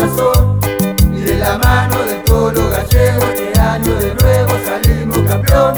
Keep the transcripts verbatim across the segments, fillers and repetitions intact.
corazón. Y de la mano del Tolo Gallego este año de nuevo salimos campeón.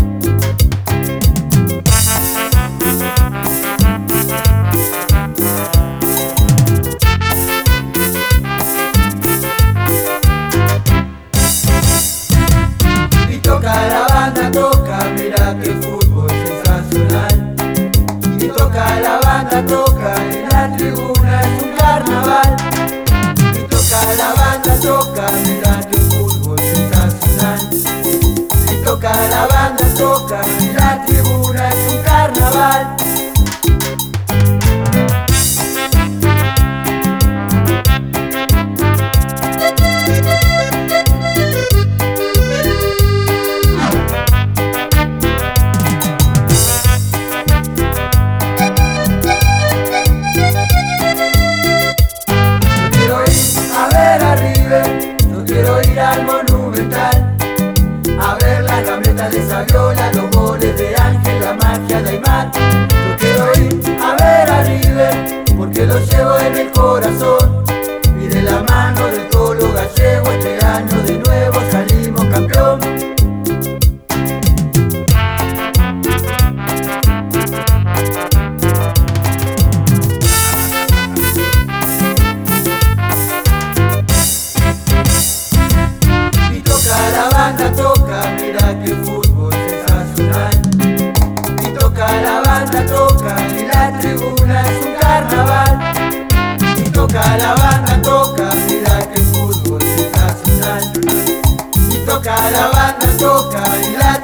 Y toca la banda, toca, mira que fútbol sensacional. Y toca la banda, toca, en la tribuna es un carnaval. Y toca la banda, toca, mira que fútbol sensacional. Y toca la banda, toca, en la tribuna es un carnaval. Yo quiero ir al Monumental a ver las gambletas de Saviola, los goles de Ángel, la magia de Aymar. Yo quiero ir a ver a River porque lo llevo en el corazón. Y de la mano del Tolo Gallego este año de nuevo salimos campeón. Toca, mira que fútbol sensacional. Y toca la banda, toca, y la tribuna es un carnaval. Y toca la banda, toca, mira que fútbol sensacional. Y toca la banda, toca, y la